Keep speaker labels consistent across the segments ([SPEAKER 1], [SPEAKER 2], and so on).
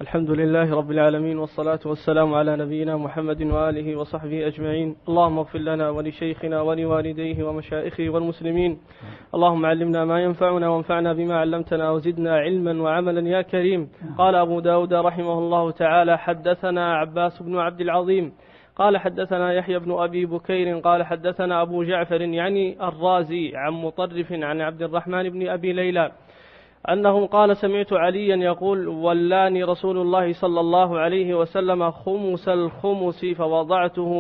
[SPEAKER 1] الحمد لله رب العالمين، والصلاة والسلام على نبينا محمد وآله وصحبه أجمعين. اللهم اغفر لنا ولشيخنا ولوالديه ومشائخه والمسلمين. اللهم علمنا ما ينفعنا وانفعنا بما علمتنا وزدنا علما وعملا يا كريم. قال أبو داود رحمه الله تعالى: حدثنا عباس بن عبد العظيم قال حدثنا يحيى بن أبي بكير قال حدثنا أبو جعفر يعني الرازي عن مطرف عن عبد الرحمن بن أبي ليلى أنه قال: سمعت عليا يقول: ولاني رسول الله صلى الله عليه وسلم خمس الخمس فوضعته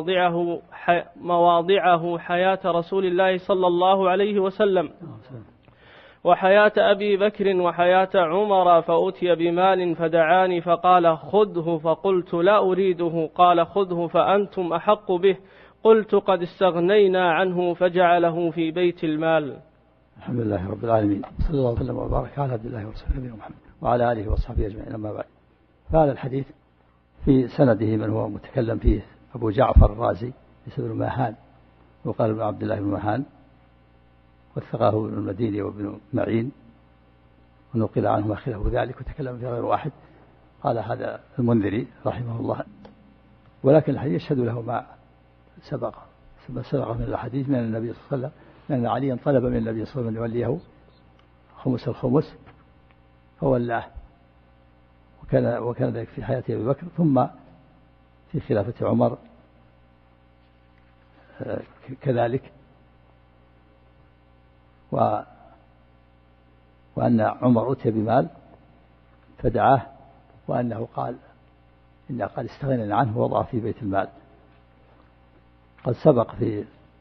[SPEAKER 1] مواضعه حياة رسول الله صلى الله عليه وسلم وحياة أبي بكر وحياة عمر، فأتي بمال فدعاني فقال: خذه، فقلت: لا أريده. قال: خذه فأنتم أحق به. قلت: قد استغنينا عنه، فجعله في بيت المال.
[SPEAKER 2] الحمد لله رب العالمين، صلى الله وسلم وبارك على عبد الله ورسوله نبينا محمد وعلى آله وصحبه أجمعين، أما بعد. فهذا الحديث في سنده من هو متكلم فيه أبو جعفر الرازي اسمه ابن ماهان، وقال ابن عبد الله بن ماهان، وثقه ابن المديني وابن معين، ونقل عنهما خلاف ذلك، وتكلم في غير واحد. قال هذا المنذري رحمه الله، ولكن الحديث يشهد له ما سبق من الحديث من النبي صلى الله عليه وسلم، لأن عليا طلب من النبي صلى الله عليه وسلم أن يوليه خمس الخمس فولاه، وكان ذلك في حياة أبي بكر، ثم في خلافة عمر كذلك، وأن عمر أتي بمال فدعاه، وأنه قال: إن قد استغنينا عنه، ووضعه في بيت المال. قد سبق في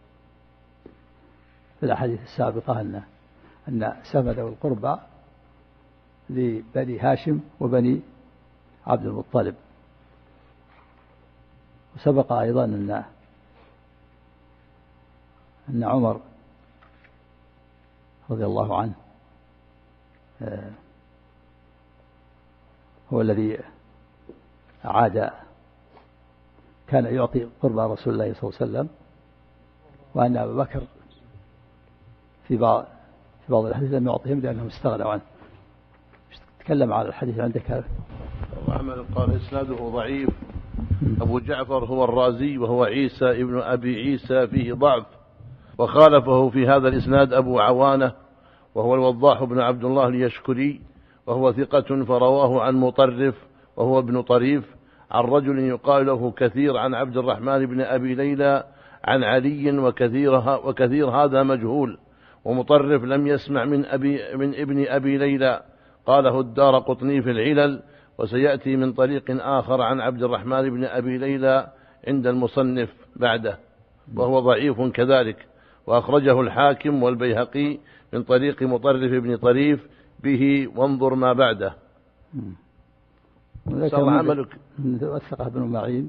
[SPEAKER 2] الأحاديث السابقة أن سهم ذوي القربى لبني هاشم وبني عبد المطلب، وسبق أيضا أن عمر رضي الله عنه هو الذي كان يعطي قربى رسول الله صلى الله عليه وسلم، وأن أبا بكر في بعض الحديث لم يعطيهم لأنهم استغنوا عنه. تكلم على الحديث عندك.
[SPEAKER 3] وعمل قال إسناده ضعيف. أبو جعفر هو الرازي، وهو عيسى ابن أبي عيسى، فيه ضعف، وخالفه في هذا الإسناد أبو عوانة وهو الوضاح بن عبد الله اليشكري، وهو ثقة، فرواه عن مطرف وهو ابن طريف عن رجل يقال له كثير عن عبد الرحمن بن أبي ليلى عن علي، وكثير هذا مجهول، ومطرف لم يسمع من ابن أبي ليلى. قاله الدارقطني في العلل، وسيأتي من طريق آخر عن عبد الرحمن بن أبي ليلى عند المصنف بعده، وهو ضعيف كذلك، وأخرجه الحاكم والبيهقي من طريق مطرف بن طريف به، وانظر ما بعده.
[SPEAKER 2] صار عملك. وثقه ابن معين،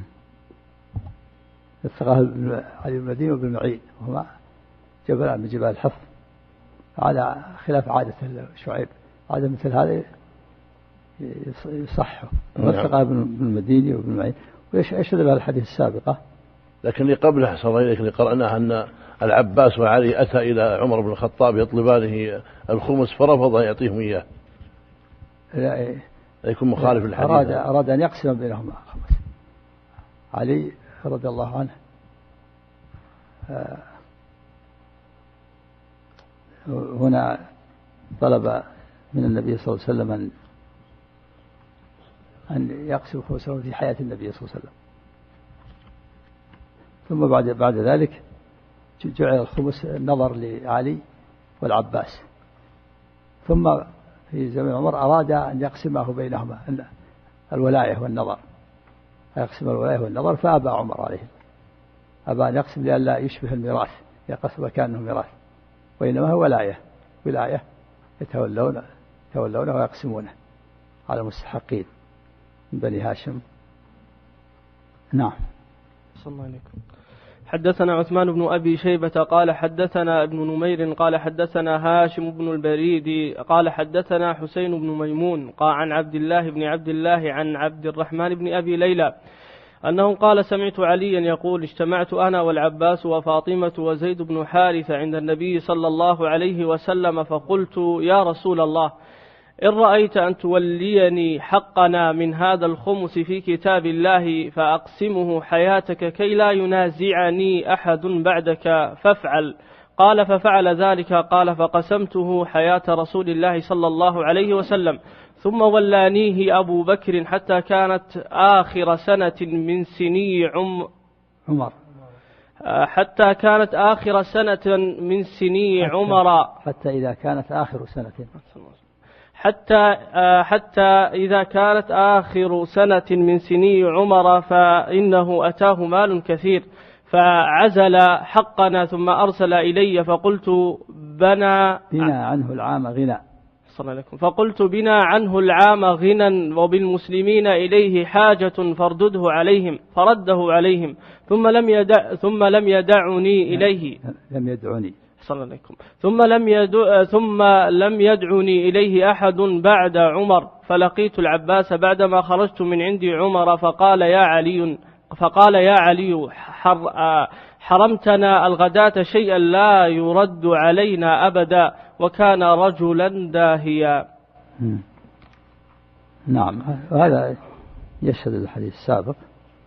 [SPEAKER 2] وثقه علي بن المديني وابن معين، وهما جبلان من جبال الحفظ، على خلاف عادة شعيب. عادة مثل هذا يصحه. وثقه ابن المديني وابن معين، ويشهد بها الحديث السابقة.
[SPEAKER 3] لكن اللي قبله صلى الله عليه قرأناه أن العباس وعلي أتى إلى عمر بن الخطاب يطلبانه الخمس، فرفض أن يعطيهم إياه.
[SPEAKER 2] لا
[SPEAKER 3] يكون مخالف الحديث.
[SPEAKER 2] أراد أن يقسم بينهما الخمس. علي رضي الله عنه هنا طلب من النبي صلى الله عليه وسلم أن يقسم خمسه في حياة النبي صلى الله عليه وسلم، ثم بعد ذلك جعل الخمس نظر لعلي والعباس، ثم في زمن عمر أراد أن يقسمه بينهما الولاية والنظر، يقسم الولاية والنظر، فأبى عمر عليه، أبى أن يقسم لئلا يشبه الميراث، يقسم كأنه ميراث، وإنما هو ولاية يتولونه ويقسمونه على المستحقين من بني هاشم. نعم.
[SPEAKER 1] صلى الله عليكم. حدثنا عثمان بن أبي شيبة قال حدثنا ابن نمير قال حدثنا هاشم بن البريد قال حدثنا حسين بن ميمون قال عن عبد الله عن عبد الرحمن بن أبي ليلى أنه قال: سمعت عليا يقول: اجتمعت أنا والعباس وفاطمة وزيد بن حارثة عند النبي صلى الله عليه وسلم، فقلت: يا رسول الله، إن رأيت أن توليني حقنا من هذا الخمس في كتاب الله فأقسمه حياتك كي لا ينازعني أحد بعدك فافعل. قال ففعل ذلك. قال فقسمته حياة رسول الله صلى الله عليه وسلم. ثم ولانيه أبو بكر حتى كانت آخر سنة من سني
[SPEAKER 2] عمر
[SPEAKER 1] حتى كانت آخر سنة من سني عمر
[SPEAKER 2] حتى إذا كانت آخر سنة
[SPEAKER 1] حتى إذا كانت آخر سنة من سني عمر فإنه أتاه مال كثير فعزل حقنا ثم أرسل إلي فقلت بنا
[SPEAKER 2] عنه العام غنى
[SPEAKER 1] فقلت بنا عنه العام غنى وبالمسلمين إليه حاجة فردده عليهم فرده عليهم ثم لم يدعني إليه ثم لم يدعني إليه أحد بعد عمر. فلقيت العباس بعدما خرجت من عند عمر فقال يا علي حرمتنا الغداة شيئا لا يرد علينا أبدا وكان رجلا داهيا.
[SPEAKER 2] نعم هذا يشهد الحديث السابق.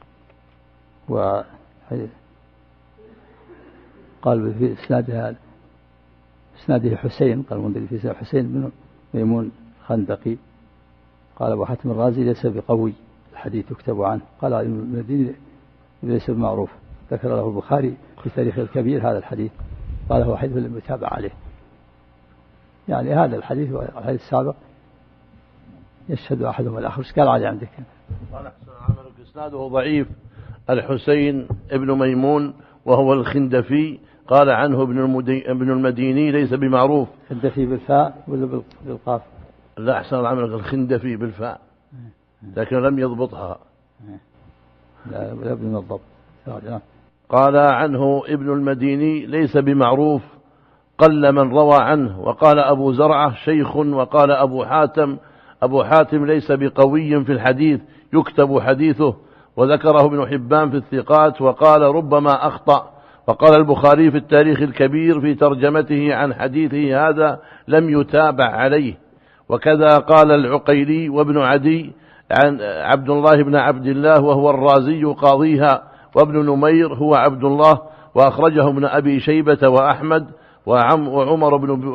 [SPEAKER 2] قال في إسناده حسين قال المنذري في حسين بن ميمون خندقي. قال أبو حاتم الرازي ليس بقوي الحديث يكتب عنه. قال المديني ليس بمعروف. ذكر له البخاري في تاريخ الكبير هذا الحديث قال هو حديث لم يتابع عليه. يعني هذا الحديث والحديث السابق يشهد أحدهما الآخر. ايش قال عليه عندك؟
[SPEAKER 3] قال أحسن عملك إسناده ضعيف. الحسين ابن ميمون وهو الخندفي قال عنه ابن المديني ليس بمعروف.
[SPEAKER 2] خندفي بالفاء ولا بالقاف؟
[SPEAKER 3] لا أحسن عملك الخندفي بالفاء لكن لم يضبطها.
[SPEAKER 2] لا ابن الضبط.
[SPEAKER 3] قال عنه ابن المديني ليس بمعروف قل من روى عنه. وقال أبو زرعة شيخ. وقال أبو حاتم ليس بقوي في الحديث يكتب حديثه. وذكره ابن حبان في الثقات وقال ربما أخطأ. وقال البخاري في التاريخ الكبير في ترجمته عن حديثه هذا لم يتابع عليه. وكذا قال العقيلي وابن عدي عن عبد الله بن عبد الله وهو الرازي قاضيها. وابن نمير هو عبد الله. وأخرجه ابن أبي شيبة وأحمد وعمر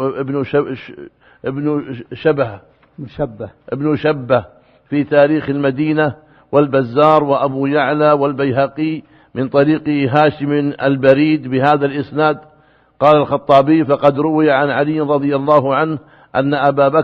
[SPEAKER 3] ابن شبه في تاريخ المدينة والبزار وأبو يعلى والبيهقي من طريق هاشم البريد بهذا الإسناد. قال الخطابي فقد روي عن علي رضي الله عنه أن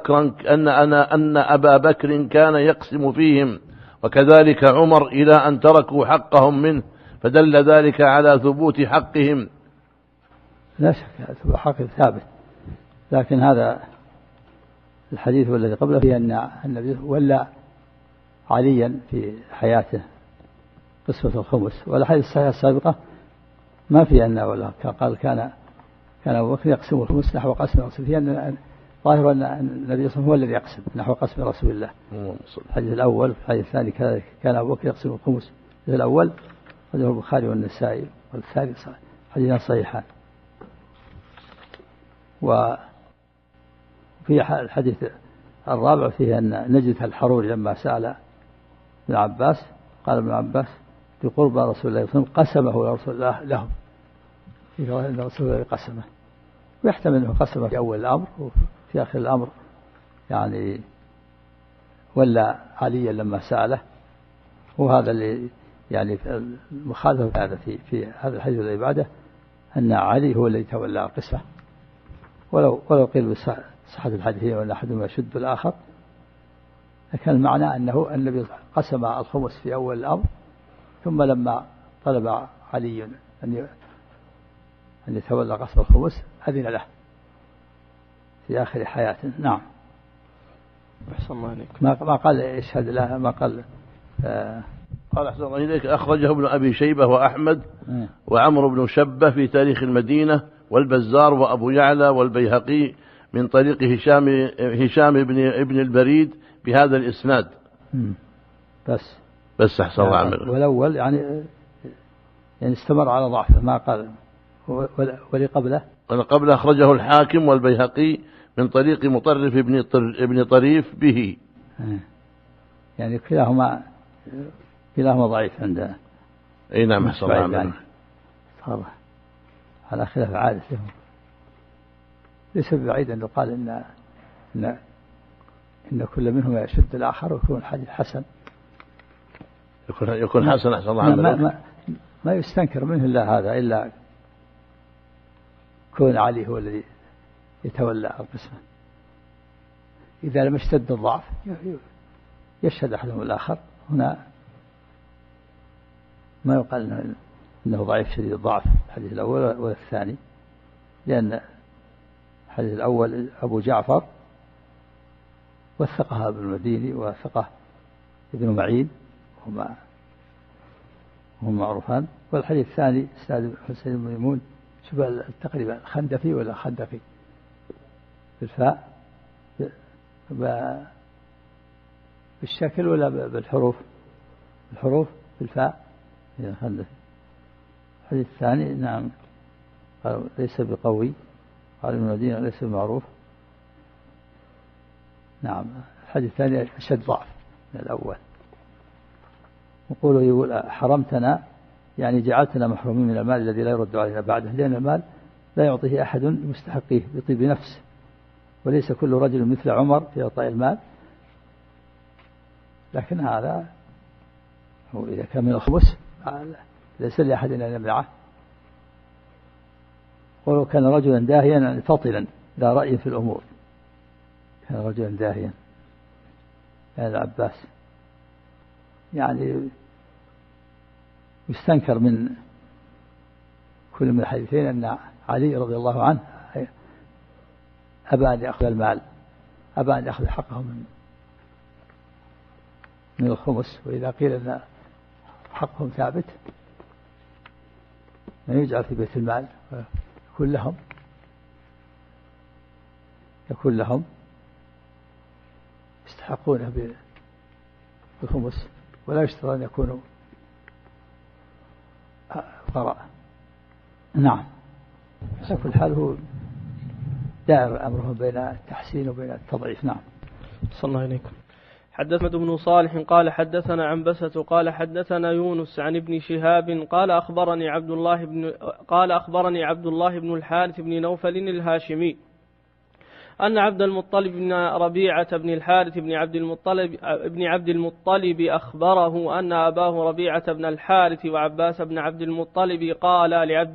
[SPEAKER 3] أبا بكر كان يقسم فيهم وكذلك عمر إلى أن تركوا حقهم منه فدل ذلك على ثبوت حقهم.
[SPEAKER 2] لا شك حق ثابت. لكن هذا الحديث والذي قبله فيه أن النبي ولى عليا في حياته قسمة الخمس. والحديث الصحيحة السابقة ما في أن ولا قال كان أبو بكر يقسم الخمس نحو قسم رسول الله. أن ظاهر أن النبي صلى الله عليه وسلم هو الذي يقسم نحو قسم رسول الله. الحديث الأول الحديث الثاني كذلك كان أبو بكر يقسم الخمس. الأول رجله البخاري والنسائي والثاني حديثان صحيحان. وفي الحديث الرابع فيه أن نجد الحروري لما سأل ابن عباس قال ابن عباس في قرب رسول الله صلى الله عليه وسلم قسمه رسول الله لهم. إن رسول الله قسمه ويحتمل أنه قسمه في أول الأمر وفي آخر الأمر يعني ولا عليا لما سأله. وهذا اللي يعني المخالفة هذا في هذا الحديث الذي بعده أن علي هو الذي تولى القسمة. ولو قيل بصحة الحديث وأن أحدهما يشد الآخر لكن المعنى أنه النبي قسم الخمس في أول الأمر ثم لما طلب علي أن يتولى قسم الخمس أذن له في آخر حياته. نعم. ما قال يشهد له ما قال
[SPEAKER 3] قال أحسن الله إليك أخرجه ابن أبي شيبة وأحمد وعمر بن شبه في تاريخ المدينة والبزار وأبو يعلى والبيهقي من طريق هشام ابن البريد بهذا الإسناد. بس أحسن الله عمله.
[SPEAKER 2] والأول يعني استمر على ضعفه ما قال. ولقبله
[SPEAKER 3] أخرجه الحاكم والبيهقي من طريق مطرف ابن طريف به.
[SPEAKER 2] يعني كلاهما ضعيف عند
[SPEAKER 3] أي نعم حسن الله
[SPEAKER 2] يعني صار على خلاف عادته. ليس بعيد أن يقال إن كل منهما يشد الآخر ويكون الحديث حسن.
[SPEAKER 3] يكون حسن أحسن الله
[SPEAKER 2] ما يستنكر منه إلا هذا، إلا كون علي هو الذي يتولى القسمة. إذا لم يشتد الضعف يشهد أحدهم الآخر، هنا ما يقال إنه ضعيف شديد الضعف الحديث الأول ولا الثاني، لأن الحديث الأول أبو جعفر وثقها ابن المديني وثقه ابن معين، هم معروفان. والحديث الثاني استاذ حسين بن ميمون شبه تقريبا خندفي ولا خندقي بالفاء بالشكل ولا بالحروف؟ الحروف بالفاء خندفي. الحديث الثاني نعم قال ليس بقوي، قال ابن المدينة ليس بمعروف. نعم الحديث الثاني أشد ضعف من الأول. يقول حرمتنا يعني جعلتنا محرومين من المال الذي لا يرد علينا بعده، لأن المال لا يعطيه أحد مستحقيه بطيب نفس، وليس كل رجل مثل عمر في إعطاء المال. لكن هذا هو إذا كان من الخبث ليس لأحد أن يمنعه. ولو كان رجلا داهيا فطلا لا رأي في الأمور، كان رجلا داهيا كان العباس. يعني يستنكر من كل من الحديثين أن علي رضي الله عنه أبى أن يأخذ المال، أبى أن يأخذ حقه من الخمس. وإذا قيل أن حقهم ثابت ما يجعل في بيت المال يكون لهم يستحقونه بالخمس، ولا يشترط أن يكونوا فقراء. نعم على كل حال هو دائر أمره بين التحسين وبين التضعيف. نعم.
[SPEAKER 1] صلى الله عليكم. حدثنا بن صالح قال حدثنا عنبسة قال حدثنا يونس عن ابن شهاب قال أخبرني عبد الله بن الحارث بن نوفل الهاشمي أن عبد المطلب بن ربيعة بن الحارث بن عبد المطلب أخبره أن أباه ربيعة بن الحارث وعباس بن عبد المطلب قال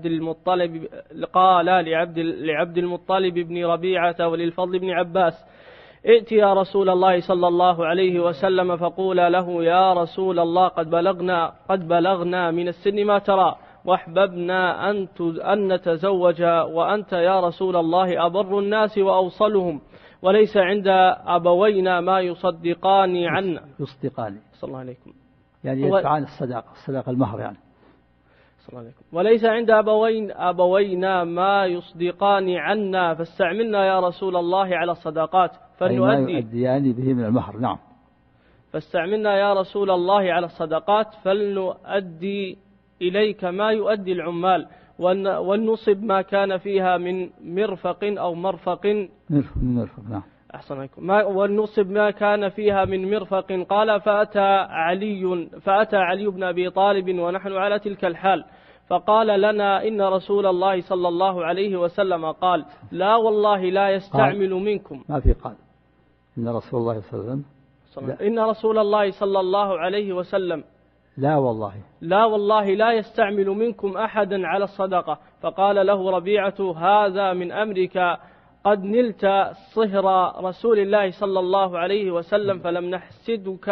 [SPEAKER 1] لعبد المطلب بن ربيعة وللفضل بن عباس: ائت يا رسول الله صلى الله عليه وسلم فقولا له: يا رسول الله قد بلغنا من السن ما ترى، واحببنا أن نتزوج، وأنت يا رسول الله أبر الناس وأوصلهم، وليس عند أبوينا ما يصدقان عنا.
[SPEAKER 2] يصدقان
[SPEAKER 1] صلى الله عليكم.
[SPEAKER 2] يعني يدفعان الصداقة المهر يعني.
[SPEAKER 1] صلى الله عليكم. وليس عند أبوينا ما يصدقان عنا، فاستعملنا يا رسول الله على الصداقات
[SPEAKER 2] ما يؤديان به من المهر. نعم.
[SPEAKER 1] فاستعملنا يا رسول الله على الصدقات فلنؤدي إليك ما يؤدي العمال، ولنصب ما كان فيها من مرفق أو مرفق.
[SPEAKER 2] مرفق نعم.
[SPEAKER 1] أحسن عليكم. ولنصب ما كان فيها من مرفق. قال: فأتى علي بن أبي طالب ونحن على تلك الحال، فقال لنا: إن رسول الله صلى الله عليه وسلم قال: لا والله لا يستعمل منكم.
[SPEAKER 2] ما في قال إن رسول الله صلى الله عليه وسلم.
[SPEAKER 1] إن رسول الله صلى الله عليه وسلم
[SPEAKER 2] لا والله لا يستعمل منكم أحدا على الصدقة. فقال له ربيعة: هذا من أمرك، قد نلت صهر رسول الله صلى الله عليه وسلم فلم نحسدك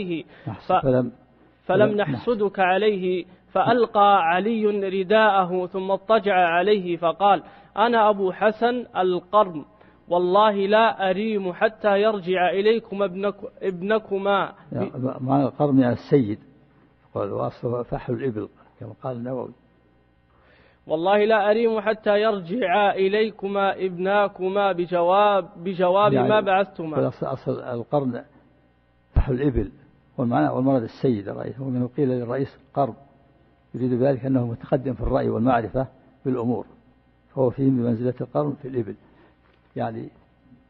[SPEAKER 2] عليه. فألقى علي رداءه ثم اضطجع عليه فقال: أنا أبو حسن القرن، والله لا أريم حتى يرجع إليكم ابنكما. معنى القرن يعني السيد، وأصله فحل الإبل كما قال النووي.
[SPEAKER 1] والله لا أريم حتى يرجع إليكما ابناكما بجواب يعني ما بعثتما.
[SPEAKER 2] أصل القرن فحل الإبل، والمراد السيد الرئيس، ومنه قيل للرئيس قرن، يريد ذلك أنه متقدم في الرأي والمعرفة بالأمور، فهو فيه بمنزلة القرن في الإبل، يعني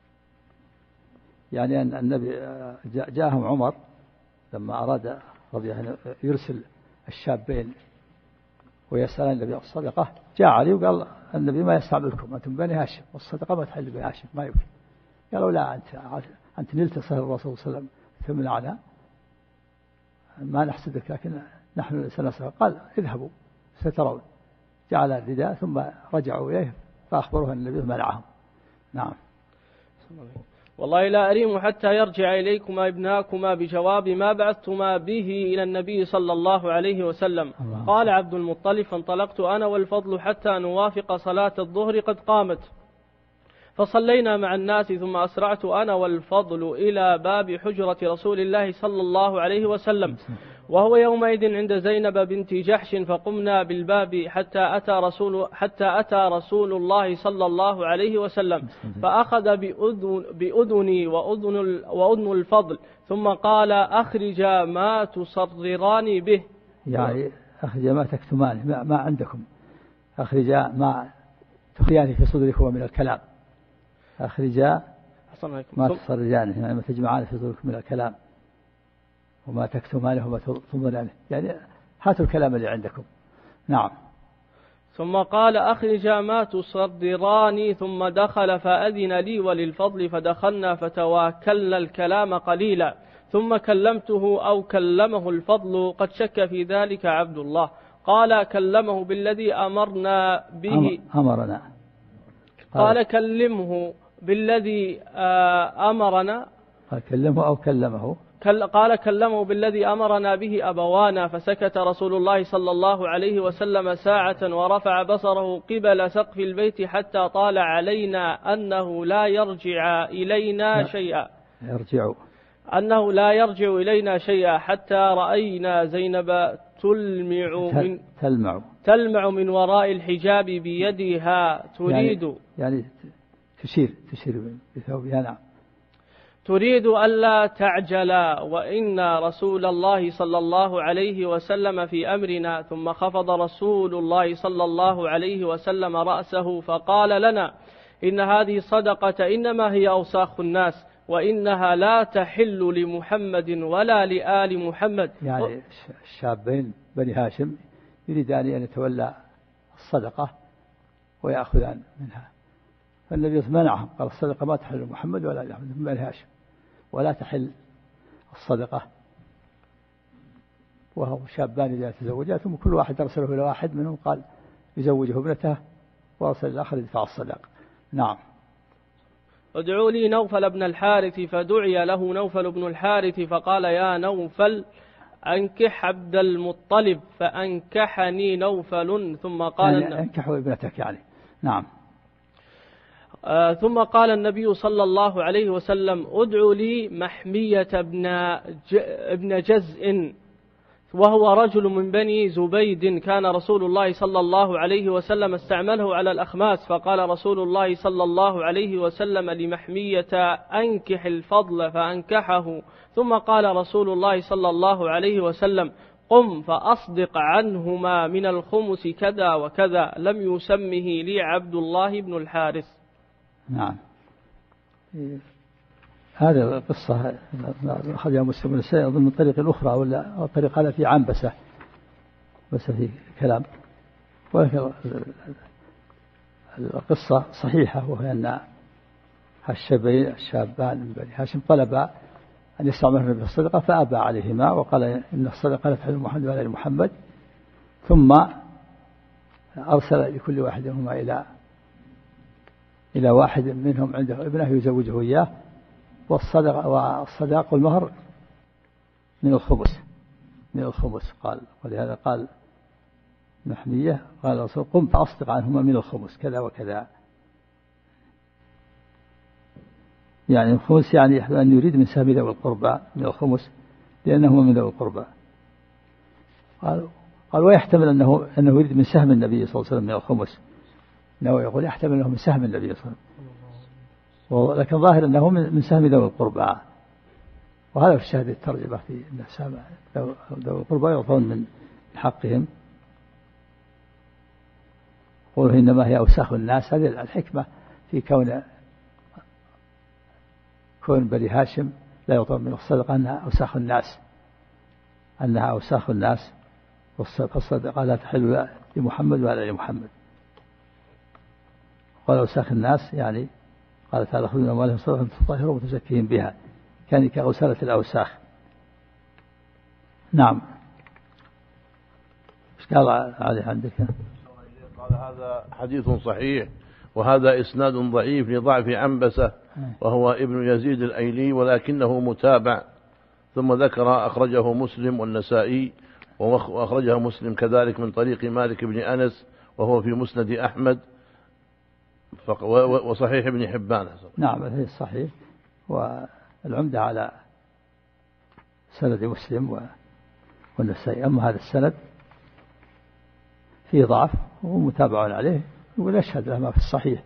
[SPEAKER 2] يعني أن النبي جاءهم عمر لما أراد رضي الله عنه يرسل الشابين ويسأل النبي الصدقة، جاء علي وقال النبي ما يستعملكم أنتم بني هاشم والصدقة ما تحل بني هاشم ما يمكن. قالوا لا أنت نلت صهر الرسول صلى الله عليه وسلم تمنعنا ما نحسدك لكن نحن سنسأل. قال اذهبوا سترون. جعل الرداء ثم رجعوا إليه فأخبروه النبي منعهم. نعم.
[SPEAKER 1] والله لا أريم حتى يرجع إليكما ابناكما بجواب ما بعثتما به إلى النبي صلى الله عليه وسلم. قال عبد المطلب فانطلقت أنا والفضل حتى نوافق صلاة الظهر قد قامت، فصلينا مع الناس ثم أسرعت أنا والفضل إلى باب حجرة رسول الله صلى الله عليه وسلم وهو يومئذ عند زينب بنت جحش، فقمنا بالباب حتى أتى رسول الله صلى الله عليه وسلم فأخذ بأذني وأذن الفضل ثم قال أخرج ما تصرران به،
[SPEAKER 2] يعني أخرج ما تكتمان ما عندكم، أخرج ما تخياني في صدركم من الكلام، أخرج ما تصررانه يعني ما تجمعان في صدركم من الكلام وما تكتمانه وما تضمنانه، يعني هاتوا الكلام اللي عندكم. نعم.
[SPEAKER 1] ثم قال أخرج ما تصدران ثم دخل فأذن لي وللفضل فدخلنا فتواكلنا الكلام قليلا ثم كلمته أو كلمه الفضل قد شك في ذلك عبد الله. قال كلمه بالذي أمرنا به
[SPEAKER 2] أمرنا.
[SPEAKER 1] قال كلمه بالذي أمرنا.
[SPEAKER 2] قال كلمه أو كلمه.
[SPEAKER 1] قال كلمه بالذي أمرنا به أبوانا. فسكت رسول الله صلى الله عليه وسلم ساعة ورفع بصره قبل سقف البيت حتى طال علينا أنه لا يرجع إلينا شيئا حتى رأينا زينب تلمع من وراء الحجاب بيدها تريد
[SPEAKER 2] يعني تشير بثوبها. نعم.
[SPEAKER 1] تريد ألا تعجل وإن رسول الله صلى الله عليه وسلم في أمرنا. ثم خفض رسول الله صلى الله عليه وسلم رأسه فقال لنا إن هذه صدقة إنما هي أوساخ الناس وإنها لا تحل لمحمد ولا لآل محمد.
[SPEAKER 2] يعني الشابين بني هاشم يريدان أن يتولى الصدقة ويأخذان منها، فالنبي منعهم قال الصدقة ما تحل محمد ولا لأحمد من بني هاشم ولا تحل الصدقة. وهو شابان إذا تزوجا ثم كل واحد أرسله إلى واحد منهم قال يزوجه ابنته وأرسل الآخر يدفع الصدقة. نعم.
[SPEAKER 1] ادعوا لي نوفل بن الحارث فدعي له نوفل بن الحارث فقال يا نوفل أنكح عبد المطلب فأنكحني نوفل ثم قال
[SPEAKER 2] يعني أنكحوا ابنتك يعني. نعم.
[SPEAKER 1] ثم قال النبي صلى الله عليه وسلم ادعوا لي محمية ابن جزء وهو رجل من بني زبيد كان رسول الله صلى الله عليه وسلم استعمله على الأخماس. فقال رسول الله صلى الله عليه وسلم لمحمية أنكح الفضل فأنكحه. ثم قال رسول الله صلى الله عليه وسلم قم فأصدق عنهما من الخمس كذا وكذا لم يسمه لي عبد الله بن الحارث.
[SPEAKER 2] نعم. هذا القصة أخذها مسلم النسائي أظن من طريق الأخرى ولا الطريق هذا في عنبسة بس في كلام، ولكن القصة صحيحة وهي أن الشابان من بني هاشم طلبا أن يستعملن بالصدقة فأبى عليهما وقال إن الصدقة لا تحل محمد ولا لمحمد، ثم أرسل لكل واحد منهما إلى واحد منهم عنده ابنه يزوجه إياه، والصداق والمهر من الخمس قال. ولهذا قال محمية قال الرسول قم فأصدق عنهما من الخمس كذا وكذا. يعني الخمس يعني أن يريد من سهم ذوي القربى من الخمس لأنه من ذوي القربى. قال ويحتمل أنه يريد من سهم النبي صلى الله عليه وسلم من الخمس، أنه يقول يحتمل أنه من سهم النبي صلى الله عليه وسلم، لكن ظاهر أنه من سهم ذوي القربى. وهذا في الشهادة الترجمة في أن سهم ذوي القربى يعطون من حقهم. قوله إنما هي أوساخ الناس، هذه الحكمة في كون كون بني هاشم لا يعطون من الصدقة أنها أوساخ الناس فالصدقة لا تحل لمحمد ولا لمحمد. قال أوساخ الناس يعني قال تعالى خذوا من أموالهم صدقة تطهرهم وتزكيهم بها، كان كغسالة الأوساخ. نعم. ايش قال عليه عندك؟
[SPEAKER 3] قال هذا حديث صحيح وهذا إسناد ضعيف لضعف عنبسة وهو ابن يزيد الأيلي ولكنه متابع. ثم ذكر أخرجه مسلم والنسائي، وأخرجه مسلم كذلك من طريق مالك بن أنس وهو في مسند أحمد وصحيح ابن حبان.
[SPEAKER 2] نعم هذا صحيح، والعمدة على سند مسلم والنسائي. أما هذا السند فيه ضعف ومتابع عليه، يقول أشهد له ما في الصحيح،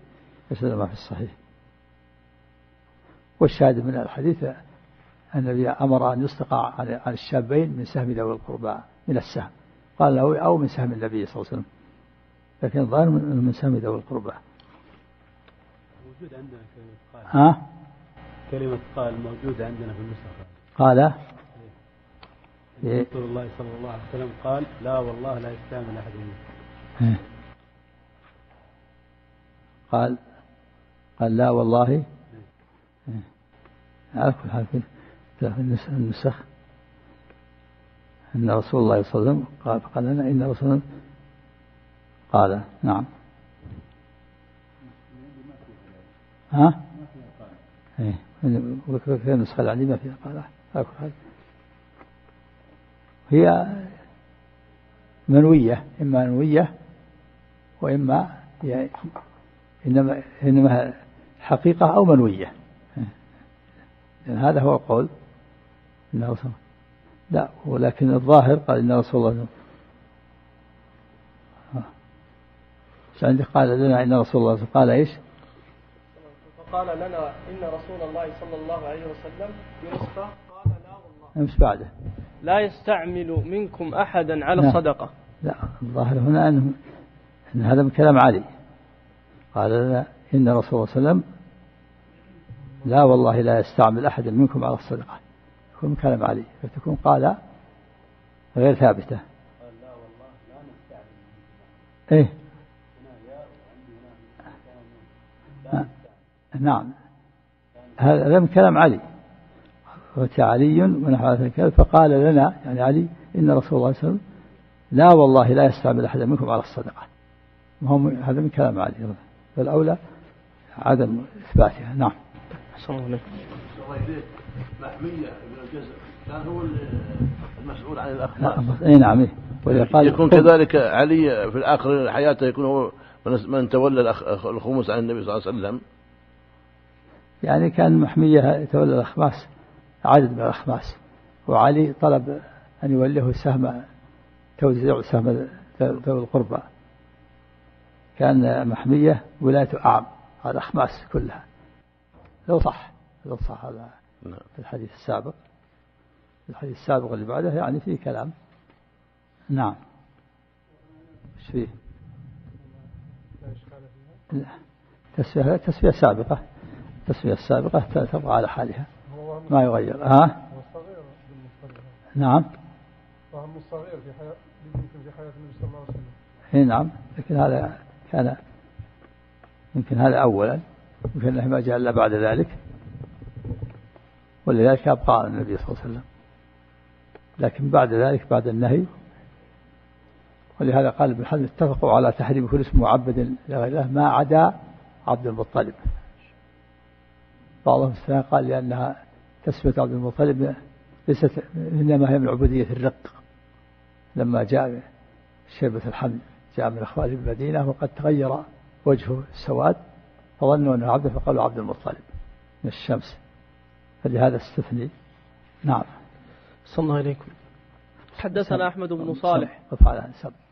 [SPEAKER 2] والشاهد من الحديث النبي أمر أن يستقع عن الشابين من سهم ذوي القربى من السهم، قال له أو من سهم النبي صلى الله عليه وسلم، لكن الظاهر من سهم ذوي القربى.
[SPEAKER 4] موجود عندنا كلمة قال.
[SPEAKER 2] ها؟
[SPEAKER 4] كلمة قال موجودة عندنا في النسخة.
[SPEAKER 2] قال
[SPEAKER 4] رسول الله صلى الله عليه وسلم قال لا والله لا يستعمل أحد منكم.
[SPEAKER 2] قال لا والله. على كل حال في النسخ إن رسول الله صلى الله عليه وسلم قال لنا إن رسول الله قال. نعم. ها؟ في النسخة العليمة ما فيها قال. على كل حال هي منوية، إما منوية وإما يعني إنما حقيقة أو منوية، يعني هذا هو قول إن رسول لا، ولكن الظاهر قال إن رسول الله عندك قال لنا إن رسول الله قال إيش؟
[SPEAKER 1] فقال لنا إن رسول الله صلى الله عليه وسلم ينصف قال لا والله
[SPEAKER 2] مش بعده
[SPEAKER 1] لا يستعمل منكم أحدا على الصدقة.
[SPEAKER 2] لا الظاهر هنا أن هذا من كلام علي، قال لنا إن رسول الله صلى الله عليه وسلم لا والله لا يستعمل أحدا منكم على الصدقة، يكون من كلام علي، فتكون قال غير ثابتة.
[SPEAKER 4] قال لا والله لا نستعمل.
[SPEAKER 2] إيه نعم هذا من كلام علي، وأتى علي ونحو هذا الكلام فقال لنا يعني علي إن رسول الله صلى الله عليه وسلم لا والله لا يستعمل أحدا منكم على الصدقة، هذا من كلام علي، فالأولى عدم إثباتها. نعم.
[SPEAKER 3] محمية بن الجزر كان هو المسؤول عن الأخلاق.
[SPEAKER 2] أي نعم.
[SPEAKER 3] يكون كذلك علي في الآخر حياته يكون هو من تولى الخمس عن النبي صلى الله عليه وسلم.
[SPEAKER 2] يعني كان محمية يتولى الأخماس، عدد من الأخماس، وعلي طلب أن يوليه سهم توزيع سهم ذوي القربى، كان محمية ولاية أعم على الأخماس كلها. لو صح هذا في الحديث السابق اللي بعده يعني فيه كلام. نعم. ايش فيه؟ تسوية سابقة، تبقى على حالها ما يغير. نعم.
[SPEAKER 5] فهم الصغير يمكن في حياة النبي صلى الله عليه وسلم.
[SPEAKER 2] نعم، لكن هذا كان يمكن هذا أولا، يمكن ما جاء إلا بعد ذلك، ولذلك أبقى النبي صلى الله عليه وسلم، لكن بعد ذلك بعد النهي. ولهذا قال ابن حزم اتفقوا على تحريم كل اسم معبد لغير الله ما عدا عبد المطلب. بعضهم قال لأنها تسمية عبد المطلب ليست إنما هي من عبودية الرق، لما جاء شيبة الحمل جاء من أخوال المدينة وقد تغير وجهه السواد فظنوا أنه عبد فقالوا عبد المطلب من الشمس، فلهذا استثني. نعم.
[SPEAKER 1] صلى الله عليكم. حدثنا أحمد بن صالح.